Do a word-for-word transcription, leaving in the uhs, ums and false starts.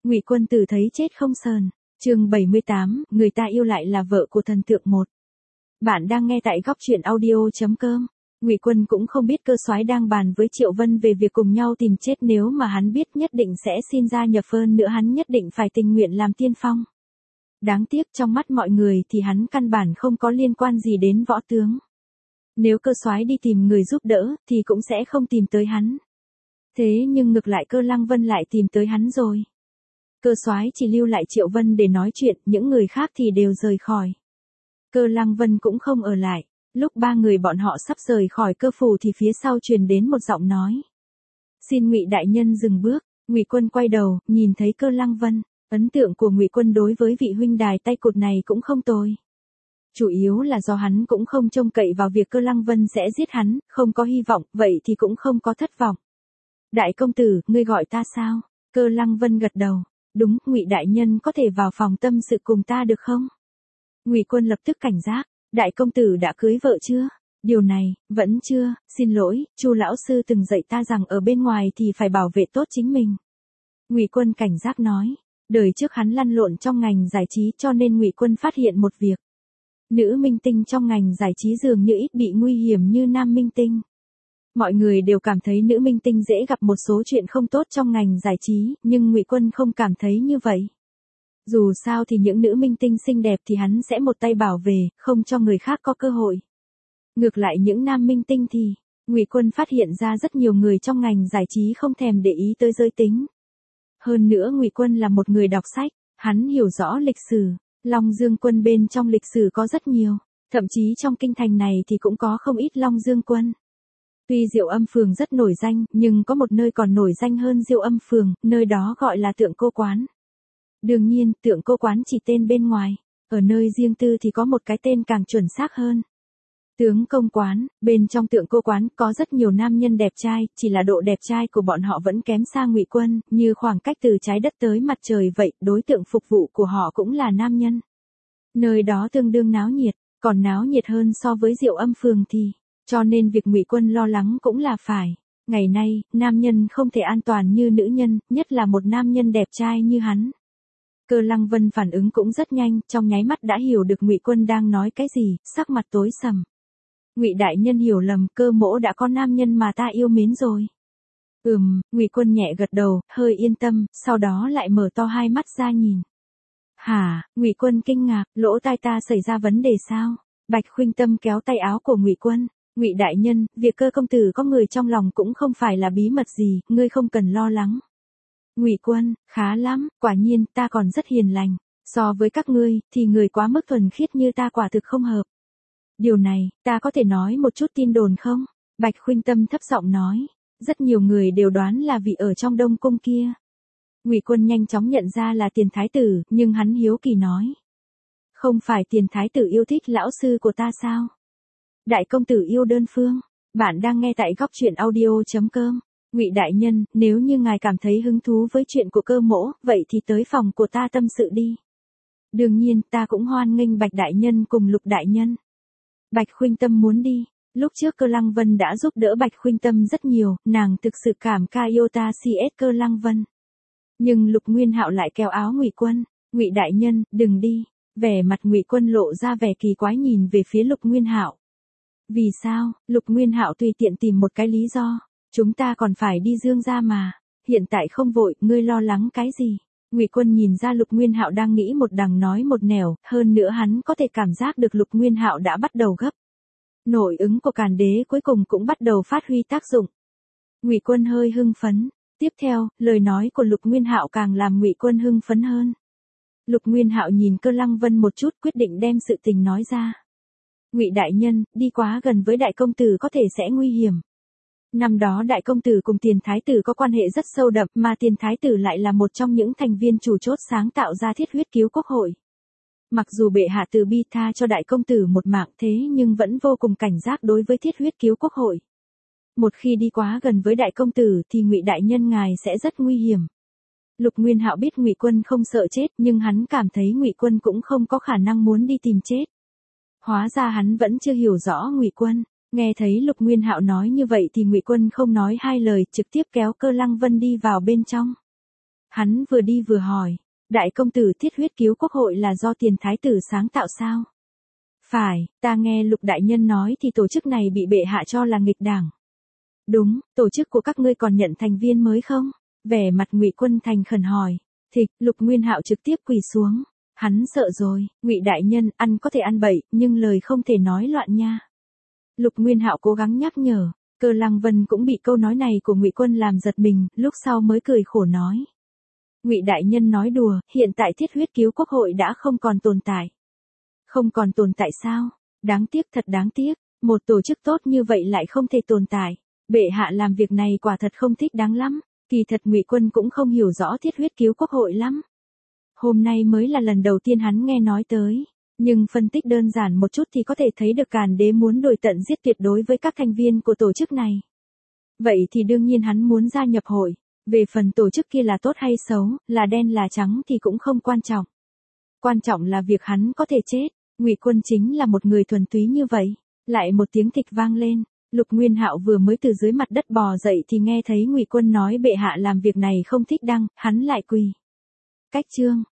Ngụy Quân Tử thấy chết không sờn. Chương bảy mươi tám, người ta yêu lại là vợ của thần tượng một. Bạn đang nghe tại góc truyện audio chấm com. Ngụy Quân cũng không biết Cơ Soái đang bàn với Triệu Vân về việc cùng nhau tìm chết, nếu mà hắn biết nhất định sẽ xin gia nhập, hơn nữa hắn nhất định phải tình nguyện làm tiên phong. Đáng tiếc trong mắt mọi người thì hắn căn bản không có liên quan gì đến võ tướng. Nếu Cơ Soái đi tìm người giúp đỡ thì cũng sẽ không tìm tới hắn. Thế nhưng ngược lại Cơ Lăng Vân lại tìm tới hắn rồi. Cơ Soái chỉ lưu lại Triệu Vân để nói chuyện, những người khác thì đều rời khỏi. Cơ Lăng Vân cũng không ở lại. Lúc ba người bọn họ sắp rời khỏi Cơ phủ thì phía sau truyền đến một giọng nói. Xin Ngụy đại nhân dừng bước. Ngụy Quân quay đầu, nhìn thấy Cơ Lăng Vân. Ấn tượng của Ngụy Quân đối với vị huynh đài tay cụt này cũng không tồi. Chủ yếu là do hắn cũng không trông cậy vào việc Cơ Lăng Vân sẽ giết hắn, không có hy vọng, vậy thì cũng không có thất vọng. Đại công tử, ngươi gọi ta sao? Cơ Lăng Vân gật đầu. Đúng, Ngụy đại nhân có thể vào phòng tâm sự cùng ta được không? Ngụy Quân lập tức cảnh giác. Đại công tử đã cưới vợ chưa? Điều này, vẫn chưa, xin lỗi, Chu lão sư từng dạy ta rằng ở bên ngoài thì phải bảo vệ tốt chính mình. Ngụy Quân cảnh giác nói. Đời trước hắn lăn lộn trong ngành giải trí cho nên Ngụy Quân phát hiện một việc. Nữ minh tinh trong ngành giải trí dường như ít bị nguy hiểm như nam minh tinh. Mọi người đều cảm thấy nữ minh tinh dễ gặp một số chuyện không tốt trong ngành giải trí, nhưng Ngụy Quân không cảm thấy như vậy. Dù sao thì những nữ minh tinh xinh đẹp thì hắn sẽ một tay bảo vệ, không cho người khác có cơ hội. Ngược lại những nam minh tinh thì, Ngụy Quân phát hiện ra rất nhiều người trong ngành giải trí không thèm để ý tới giới tính. Hơn nữa Ngụy Quân là một người đọc sách, hắn hiểu rõ lịch sử, Long Dương quân bên trong lịch sử có rất nhiều, thậm chí trong kinh thành này thì cũng có không ít Long Dương quân. Tuy Diệu Âm Phường rất nổi danh, nhưng có một nơi còn nổi danh hơn Diệu Âm Phường, nơi đó gọi là Tượng Cô Quán. Đương nhiên, Tượng Cô Quán chỉ tên bên ngoài, ở nơi riêng tư thì có một cái tên càng chuẩn xác hơn. Tướng Công Quán, bên trong Tượng Cô Quán có rất nhiều nam nhân đẹp trai, chỉ là độ đẹp trai của bọn họ vẫn kém xa Ngụy Quân, như khoảng cách từ trái đất tới mặt trời vậy, đối tượng phục vụ của họ cũng là nam nhân. Nơi đó tương đương náo nhiệt, còn náo nhiệt hơn so với Diệu Âm Phường thì, cho nên việc Ngụy Quân lo lắng cũng là phải. Ngày nay, nam nhân không thể an toàn như nữ nhân, nhất là một nam nhân đẹp trai như hắn. Cơ Lăng Vân phản ứng cũng rất nhanh, trong nháy mắt đã hiểu được Ngụy Quân đang nói cái gì, sắc mặt tối sầm. Ngụy đại nhân hiểu lầm, Cơ mỗ đã có nam nhân mà ta yêu mến rồi. Ừm, Ngụy Quân nhẹ gật đầu, hơi yên tâm, sau đó lại mở to hai mắt ra nhìn. Hả? Ngụy Quân kinh ngạc, lỗ tai ta xảy ra vấn đề sao? Bạch Khuynh Tâm kéo tay áo của Ngụy Quân. Ngụy đại nhân, việc Cơ công tử có người trong lòng cũng không phải là bí mật gì, ngươi không cần lo lắng. Ngụy Quân, khá lắm, quả nhiên ta còn rất hiền lành, so với các ngươi thì người quá mức thuần khiết như ta quả thực không hợp. Điều này, ta có thể nói một chút tin đồn không? Bạch Khuynh Tâm thấp giọng nói, rất nhiều người đều đoán là vị ở trong Đông cung kia. Ngụy Quân nhanh chóng nhận ra là Tiền thái tử, nhưng hắn hiếu kỳ nói, không phải Tiền thái tử yêu thích lão sư của ta sao? Đại công tử yêu đơn phương. Bạn đang nghe tại góc truyện audio chấm com. Ngụy đại nhân, nếu như ngài cảm thấy hứng thú với chuyện của Cơ mỗ, vậy thì tới phòng của ta tâm sự đi. Đương nhiên, ta cũng hoan nghênh Bạch đại nhân cùng Lục đại nhân. Bạch Khuynh Tâm muốn đi. Lúc trước Cơ Lăng Vân đã giúp đỡ Bạch Khuynh Tâm rất nhiều, nàng thực sự cảm ca yêu ta xê ét Cơ Lăng Vân. Nhưng Lục Nguyên Hạo lại kéo áo Ngụy Quân. Ngụy đại nhân, đừng đi. Vẻ mặt Ngụy Quân lộ ra vẻ kỳ quái nhìn về phía Lục Nguyên Hạo. Vì sao? Lục Nguyên Hạo tùy tiện tìm một cái lý do. Chúng ta còn phải đi Dương gia mà. Hiện tại không vội, ngươi lo lắng cái gì? Ngụy Quân nhìn ra Lục Nguyên Hạo đang nghĩ một đằng nói một nẻo, hơn nữa hắn có thể cảm giác được Lục Nguyên Hạo đã bắt đầu gấp. Nội ứng của Càn Đế cuối cùng cũng bắt đầu phát huy tác dụng. Ngụy Quân hơi hưng phấn. Tiếp theo, lời nói của Lục Nguyên Hạo càng làm Ngụy Quân hưng phấn hơn. Lục Nguyên Hạo nhìn Cơ Lăng Vân một chút, quyết định đem sự tình nói ra. Ngụy đại nhân, đi quá gần với đại công tử có thể sẽ nguy hiểm. Năm đó đại công tử cùng Tiền thái tử có quan hệ rất sâu đậm, mà Tiền thái tử lại là một trong những thành viên chủ chốt sáng tạo ra Thiết Huyết Cứu Quốc hội. Mặc dù bệ hạ từ bi tha cho đại công tử một mạng thế nhưng vẫn vô cùng cảnh giác đối với Thiết Huyết Cứu Quốc hội. Một khi đi quá gần với đại công tử thì Ngụy đại nhân ngài sẽ rất nguy hiểm. Lục Nguyên Hạo biết Ngụy Quân không sợ chết, nhưng hắn cảm thấy Ngụy Quân cũng không có khả năng muốn đi tìm chết. Hóa ra hắn vẫn chưa hiểu rõ Ngụy Quân. Nghe thấy Lục Nguyên Hạo nói như vậy thì Ngụy Quân không nói hai lời, trực tiếp kéo Cơ Lăng Vân đi vào bên trong. Hắn vừa đi vừa hỏi, đại công tử thiết huyết cứu quốc hội là do tiền thái tử sáng tạo sao? Phải, ta nghe Lục đại nhân nói thì tổ chức này bị bệ hạ cho là nghịch đảng. Đúng, tổ chức của các ngươi còn nhận thành viên mới không? Vẻ mặt Ngụy Quân thành khẩn hỏi. Thịch, Lục Nguyên Hạo trực tiếp quỳ xuống. Hắn sợ rồi, Ngụy đại nhân, ăn có thể ăn bậy, nhưng lời không thể nói loạn nha. Lục Nguyên Hạo cố gắng nhắc nhở, Cơ Lăng Vân cũng bị câu nói này của Ngụy Quân làm giật mình, lúc sau mới cười khổ nói. Ngụy đại nhân nói đùa, hiện tại thiết huyết cứu quốc hội đã không còn tồn tại. Không còn tồn tại sao? Đáng tiếc, thật đáng tiếc, một tổ chức tốt như vậy lại không thể tồn tại. Bệ hạ làm việc này quả thật không thích đáng lắm, kỳ thật Ngụy Quân cũng không hiểu rõ thiết huyết cứu quốc hội lắm. Hôm nay mới là lần đầu tiên hắn nghe nói tới, nhưng phân tích đơn giản một chút thì có thể thấy được Càn Đế muốn đuổi tận giết tuyệt đối với các thành viên của tổ chức này. Vậy thì đương nhiên hắn muốn gia nhập hội, về phần tổ chức kia là tốt hay xấu, là đen là trắng thì cũng không quan trọng. Quan trọng là việc hắn có thể chết, Ngụy Quân chính là một người thuần túy như vậy. Lại một tiếng thịch vang lên, Lục Nguyên Hạo vừa mới từ dưới mặt đất bò dậy thì nghe thấy Ngụy Quân nói bệ hạ làm việc này không thích đăng, hắn lại quỳ. Cách chương